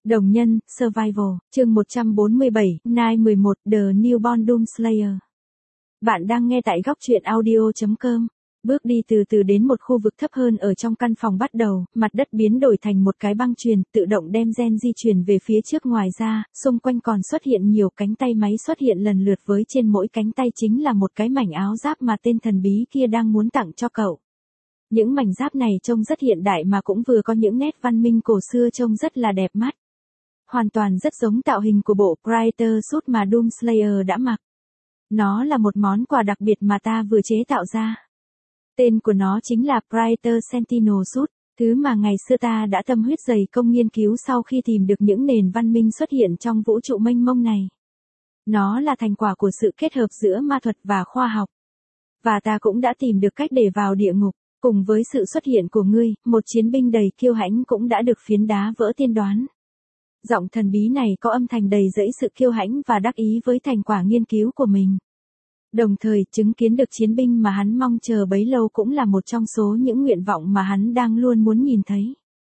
Đồng nhân, Survival, chương 147, Night 11, The Newborn Doom Slayer. Bạn đang nghe tại góc truyện audio.com. Bước đi từ từ đến một khu vực thấp hơn ở trong căn phòng bắt đầu, mặt đất biến đổi thành một cái băng chuyền, tự động đem gen di chuyển về phía trước. Ngoài ra, xung quanh còn xuất hiện nhiều cánh tay máy xuất hiện lần lượt với trên mỗi cánh tay chính là một cái mảnh áo giáp mà tên thần bí kia đang muốn tặng cho cậu. Những mảnh giáp này trông rất hiện đại mà cũng vừa có những nét văn minh cổ xưa trông rất là đẹp mắt. Hoàn toàn rất giống tạo hình của bộ Predator suit mà Doom Slayer đã mặc. Nó là một món quà đặc biệt mà ta vừa chế tạo ra. Tên của nó chính là Predator Sentinel suit, thứ mà ngày xưa ta đã tâm huyết dày công nghiên cứu sau khi tìm được những nền văn minh xuất hiện trong vũ trụ mênh mông này. Nó là thành quả của sự kết hợp giữa ma thuật và khoa học. Và ta cũng đã tìm được cách để vào địa ngục. Cùng với sự xuất hiện của ngươi, một chiến binh đầy kiêu hãnh cũng đã được phiến đá vỡ tiên đoán. Giọng thần bí này có âm thanh đầy dẫy sự kiêu hãnh và đắc ý với thành quả nghiên cứu của mình. Đồng thời, chứng kiến được chiến binh mà hắn mong chờ bấy lâu cũng là một trong số những nguyện vọng mà hắn đang luôn muốn nhìn thấy.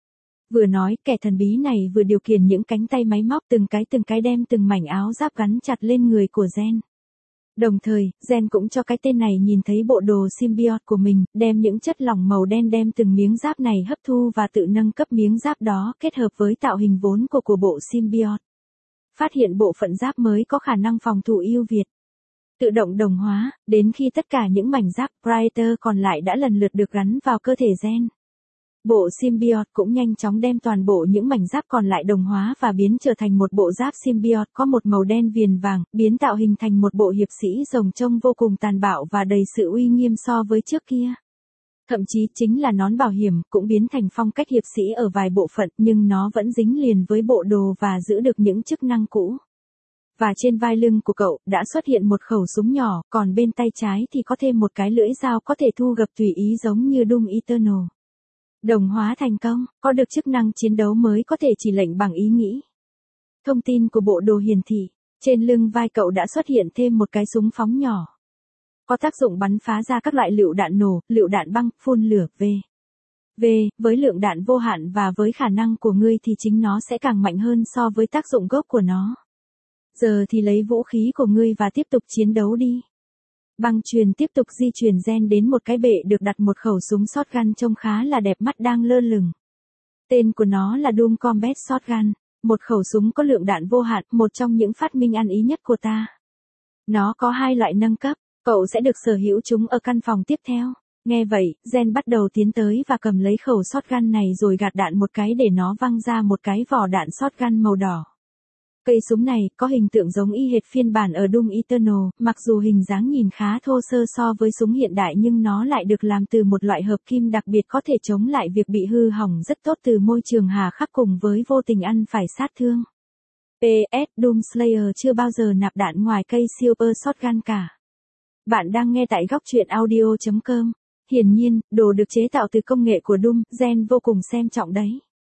Vừa nói, kẻ thần bí này vừa điều khiển những cánh tay máy móc từng cái đem từng mảnh áo giáp gắn chặt lên người của Gen. Đồng thời, Gen cũng cho cái tên này nhìn thấy bộ đồ symbiote của mình, đem những chất lỏng màu đen đem từng miếng giáp này hấp thu và tự nâng cấp miếng giáp đó kết hợp với tạo hình vốn của bộ symbiote. Phát hiện bộ phận giáp mới có khả năng phòng thủ ưu việt. Tự động đồng hóa, đến khi tất cả những mảnh giáp Predator còn lại đã lần lượt được gắn vào cơ thể Gen. Bộ symbiote cũng nhanh chóng đem toàn bộ những mảnh giáp còn lại đồng hóa và biến trở thành một bộ giáp symbiote có một màu đen viền vàng, biến tạo hình thành một bộ hiệp sĩ rồng trông vô cùng tàn bạo và đầy sự uy nghiêm so với trước kia. Thậm chí chính là nón bảo hiểm cũng biến thành phong cách hiệp sĩ ở vài bộ phận nhưng nó vẫn dính liền với bộ đồ và giữ được những chức năng cũ. Và trên vai lưng của cậu đã xuất hiện một khẩu súng nhỏ, còn bên tay trái thì có thêm một cái lưỡi dao có thể thu gập tùy ý giống như Doom Eternal. Đồng hóa thành công, có được chức năng chiến đấu mới có thể chỉ lệnh bằng ý nghĩ. Thông tin của bộ đồ hiển thị, trên lưng vai cậu đã xuất hiện thêm một cái súng phóng nhỏ. Có tác dụng bắn phá ra các loại lựu đạn nổ, lựu đạn băng, phun lửa, với lượng đạn vô hạn và với khả năng của ngươi thì chính nó sẽ càng mạnh hơn so với tác dụng gốc của nó. Giờ thì lấy vũ khí của ngươi và tiếp tục chiến đấu đi. Băng chuyền tiếp tục di chuyển Gen đến một cái bệ được đặt một khẩu súng shotgun trông khá là đẹp mắt đang lơ lửng. Tên của nó là Doom Combat Shotgun, một khẩu súng có lượng đạn vô hạn, một trong những phát minh ăn ý nhất của ta. Nó có hai loại nâng cấp, cậu sẽ được sở hữu chúng ở căn phòng tiếp theo. Nghe vậy, Gen bắt đầu tiến tới và cầm lấy khẩu shotgun này rồi gạt đạn một cái để nó văng ra một cái vỏ đạn shotgun màu đỏ. Cây súng này có hình tượng giống y hệt phiên bản ở Doom Eternal, mặc dù hình dáng nhìn khá thô sơ so với súng hiện đại nhưng nó lại được làm từ một loại hợp kim đặc biệt có thể chống lại việc bị hư hỏng rất tốt từ môi trường hà khắc cùng với vô tình ăn phải sát thương. PS, Doom Slayer chưa bao giờ nạp đạn ngoài cây Super Shotgun cả. Bạn đang nghe tại góc truyện audio.com. Hiển nhiên, đồ được chế tạo từ công nghệ của Doom, Gen vô cùng xem trọng đấy.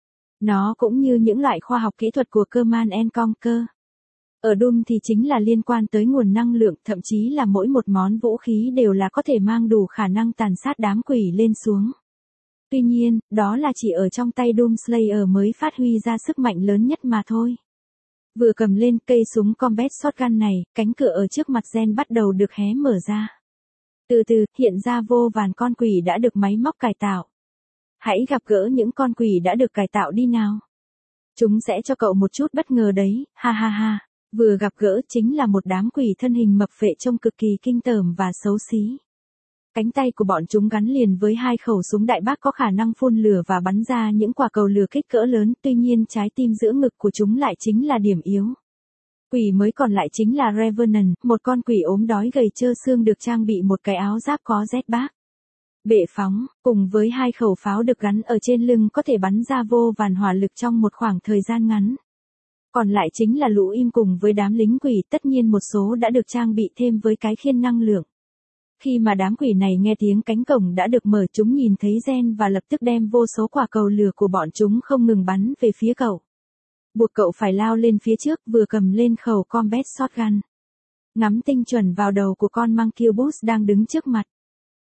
Nó cũng như những loại khoa học kỹ thuật của Command and Conquer. Ở Doom thì chính là liên quan tới nguồn năng lượng, thậm chí là mỗi một món vũ khí đều là có thể mang đủ khả năng tàn sát đám quỷ lên xuống. Tuy nhiên, đó là chỉ ở trong tay Doom Slayer mới phát huy ra sức mạnh lớn nhất mà thôi. Vừa cầm lên cây súng Combat Shotgun này, cánh cửa ở trước mặt Gen bắt đầu được hé mở ra. Từ từ, hiện ra vô vàn con quỷ đã được máy móc cải tạo. Hãy gặp gỡ những con quỷ đã được cải tạo đi nào. Chúng sẽ cho cậu một chút bất ngờ đấy, ha ha ha. Vừa gặp gỡ chính là một đám quỷ thân hình mập phệ trông cực kỳ kinh tởm và xấu xí. Cánh tay của bọn chúng gắn liền với hai khẩu súng đại bác có khả năng phun lửa và bắn ra những quả cầu lửa kích cỡ lớn, tuy nhiên trái tim giữa ngực của chúng lại chính là điểm yếu. Quỷ mới còn lại chính là Revenant, một con quỷ ốm đói gầy trơ xương được trang bị một cái áo giáp có Z-bác. Bệ phóng, cùng với hai khẩu pháo được gắn ở trên lưng có thể bắn ra vô vàn hỏa lực trong một khoảng thời gian ngắn. Còn lại chính là lũ im cùng với đám lính quỷ, tất nhiên một số đã được trang bị thêm với cái khiên năng lượng. Khi mà đám quỷ này nghe tiếng cánh cổng đã được mở chúng nhìn thấy Gen và lập tức đem vô số quả cầu lửa của bọn chúng không ngừng bắn về phía cậu. Buộc cậu phải lao lên phía trước vừa cầm lên khẩu Combat Shotgun. Ngắm tinh chuẩn vào đầu của con Monkey Boss đang đứng trước mặt.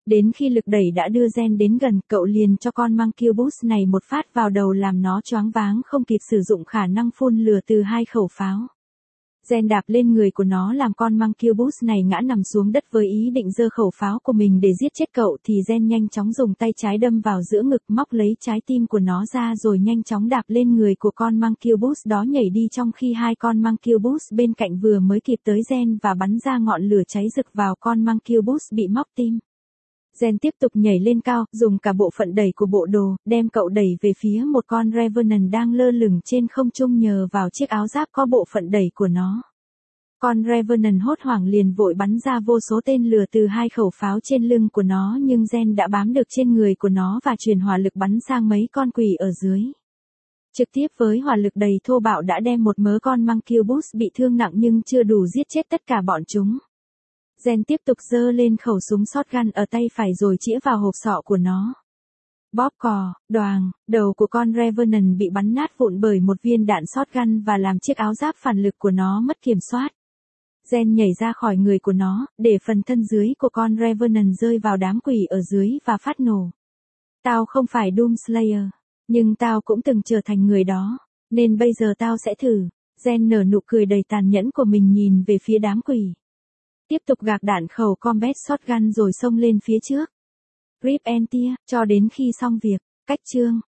Đến khi lực đẩy đã đưa Gen đến gần, cậu liền cho con Monkey Boost này một phát vào đầu làm nó choáng váng không kịp sử dụng khả năng phun lửa từ 2 khẩu pháo. Gen đạp lên người của nó làm con Monkey Boost này ngã nằm xuống đất với ý định giơ khẩu pháo của mình để giết chết cậu thì Gen nhanh chóng dùng tay trái đâm vào giữa ngực móc lấy trái tim của nó ra rồi nhanh chóng đạp lên người của con Monkey Boost đó nhảy đi trong khi hai con Monkey Boost bên cạnh vừa mới kịp tới Gen và bắn ra ngọn lửa cháy rực vào con Monkey Boost bị móc tim. Gen tiếp tục nhảy lên cao, dùng cả bộ phận đẩy của bộ đồ, đem cậu đẩy về phía một con Revenant đang lơ lửng trên không trung nhờ vào chiếc áo giáp có bộ phận đẩy của nó. Con Revenant hốt hoảng liền vội bắn ra vô số tên lửa từ 2 khẩu pháo trên lưng của nó nhưng Gen đã bám được trên người của nó và truyền hỏa lực bắn sang mấy con quỷ ở dưới. Trực tiếp với hỏa lực đầy thô bạo đã đem một mớ con Monkey Boost bị thương nặng nhưng chưa đủ giết chết tất cả bọn chúng. Gen tiếp tục giơ lên khẩu súng shotgun ở tay phải rồi chĩa vào hộp sọ của nó. Bóp cò, đoàng, đầu của con Revenant bị bắn nát vụn bởi một viên đạn shotgun và làm chiếc áo giáp phản lực của nó mất kiểm soát. Gen nhảy ra khỏi người của nó, để phần thân dưới của con Revenant rơi vào đám quỷ ở dưới và phát nổ. Tao không phải Doom Slayer, nhưng tao cũng từng trở thành người đó, nên bây giờ tao sẽ thử. Gen nở nụ cười đầy tàn nhẫn của mình nhìn về phía đám quỷ. Tiếp tục gạc đạn khẩu combat shotgun rồi xông lên phía trước. Rip and tear, cho đến khi xong việc. Cách chương